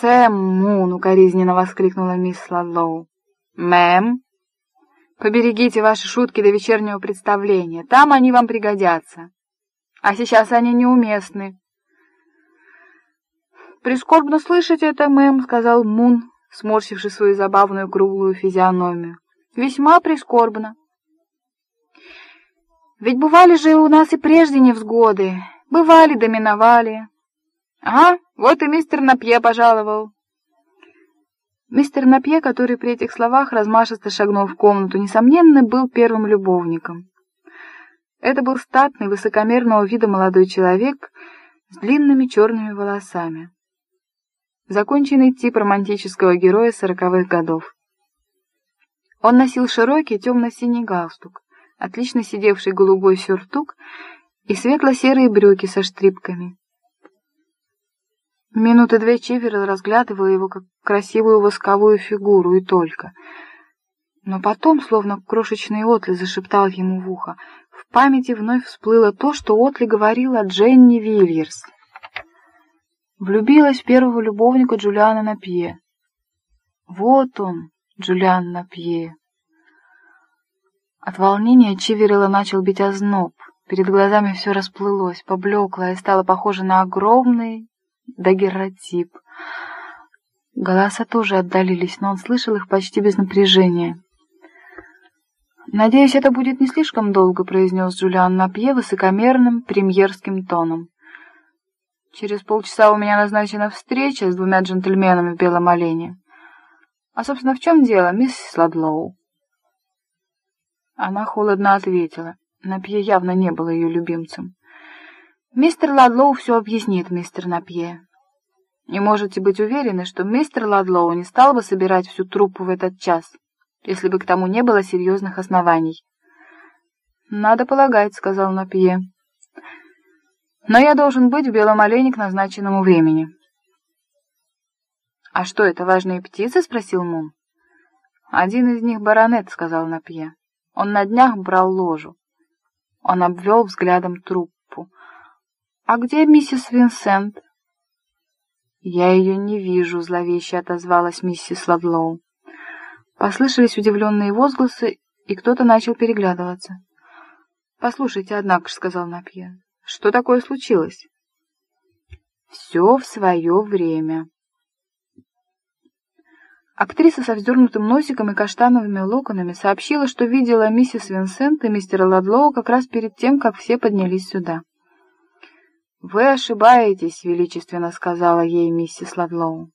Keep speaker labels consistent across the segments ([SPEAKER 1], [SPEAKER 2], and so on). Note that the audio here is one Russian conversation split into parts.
[SPEAKER 1] «Сэм Мун!» — укоризненно воскликнула мисс Сладлоу. «Мэм, поберегите ваши шутки до вечернего представления, там они вам пригодятся. А сейчас они неуместны». «Прискорбно слышать это, мэм», — сказал Мун, сморщивший свою забавную круглую физиономию. «Весьма прискорбно. Ведь бывали же у нас и прежде невзгоды. Бывали да миновали. Ага, вот и мистер Напье пожаловал». Мистер Напье, который при этих словах размашисто шагнул в комнату, несомненно, был первым любовником. Это был статный, высокомерного вида молодой человек с длинными черными волосами. Законченный тип романтического героя 40-х годов. Он носил широкий темно-синий галстук, отлично сидевший голубой сюртук и светло-серые брюки со штрипками. Минуты две Чиверл разглядывала его как красивую восковую фигуру и только. Но потом, словно крошечный Отли зашептал ему в ухо, в памяти вновь всплыло то, что Отли говорил о Дженни Вильерс. Влюбилась в первого любовника Джулиана Напье. Вот он, Джулиан Напье. От волнения Чиверила начал бить озноб. Перед глазами все расплылось, поблекло и стало похоже на огромный дагерротип. Голоса тоже отдалились, но он слышал их почти без напряжения. «Надеюсь, это будет не слишком долго», — произнес Джулиан Напье высокомерным премьерским тоном. «Через полчаса у меня назначена встреча с двумя джентльменами в белом олене. А, собственно, в чем дело, мисс Сладлоу?» Она холодно ответила. Напье явно не был ее любимцем. «Мистер Ладлоу все объяснит, мистер Напье. И можете быть уверены, что мистер Ладлоу не стал бы собирать всю труппу в этот час, если бы к тому не было серьезных оснований». «Надо полагать», — сказал Напье. «Но я должен быть в белом олене к назначенному времени». «А что, это важные птицы?» — спросил Мун. «Один из них баронет», — сказал Напье. «Он на днях брал ложу». Он обвел взглядом труппу. «А где миссис Винсент?» «Я ее не вижу», — зловеще отозвалась миссис Ладлоу. Послышались удивленные возгласы, и кто-то начал переглядываться. «Послушайте, однако же», — сказал Напье, — «что такое случилось?» «Все в свое время». Актриса со вздернутым носиком и каштановыми локонами сообщила, что видела миссис Винсент и мистера Ладлоу как раз перед тем, как все поднялись сюда. «Вы ошибаетесь», — величественно сказала ей миссис Ладлоу.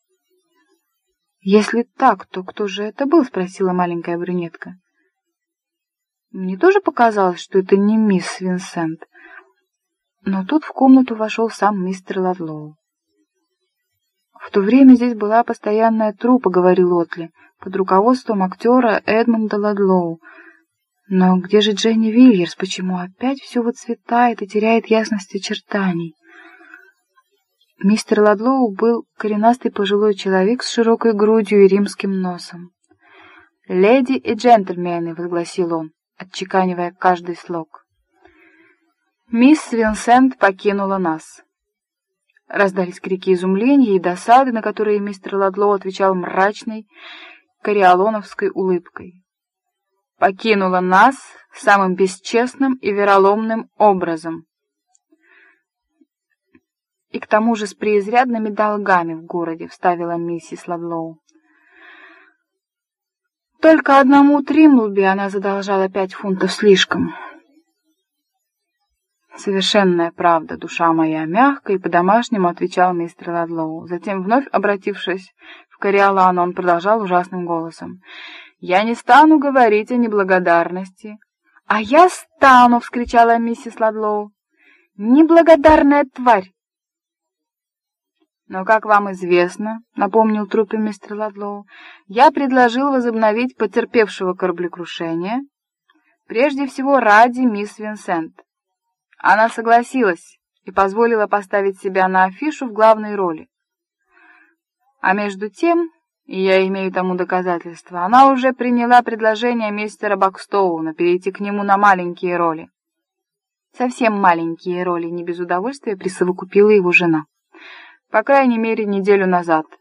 [SPEAKER 1] «Если так, то кто же это был?» — спросила маленькая брюнетка. Мне тоже показалось, что это не мисс Винсент. Но тут в комнату вошел сам мистер Ладлоу. «В то время здесь была постоянная труппа», — говорил Отли, под руководством актера Эдмунда Ладлоу. «Но где же Дженни Вильерс? Почему опять все выцветает и теряет ясность очертаний?» Мистер Ладлоу был коренастый пожилой человек с широкой грудью и римским носом. «Леди и джентльмены», — возгласил он, отчеканивая каждый слог. «Мисс Винсент покинула нас». Раздались крики изумления и досады, на которые мистер Ладлоу отвечал мрачной кориолоновской улыбкой. «Покинула нас самым бесчестным и вероломным образом. И к тому же с преизрядными долгами в городе», — вставила миссис Ладлоу. «Только одному Тримблби она задолжала 5 фунтов слишком». «Совершенная правда, душа моя», — мягко и по-домашнему отвечал мистер Ладлоу. Затем, вновь обратившись в Кориолану, он продолжал ужасным голосом. «Я не стану говорить о неблагодарности». «А я стану!» — вскричала миссис Ладлоу. «Неблагодарная тварь!» «Но, как вам известно, — напомнил труппе мистер Ладлоу, — я предложил возобновить потерпевшего кораблекрушение, прежде всего ради мисс Винсент. Она согласилась и позволила поставить себя на афишу в главной роли. А между тем, и я имею тому доказательства, она уже приняла предложение мистера Бакстоуна перейти к нему на маленькие роли. Совсем маленькие роли, не без удовольствия присовокупила его жена. По крайней мере, неделю назад.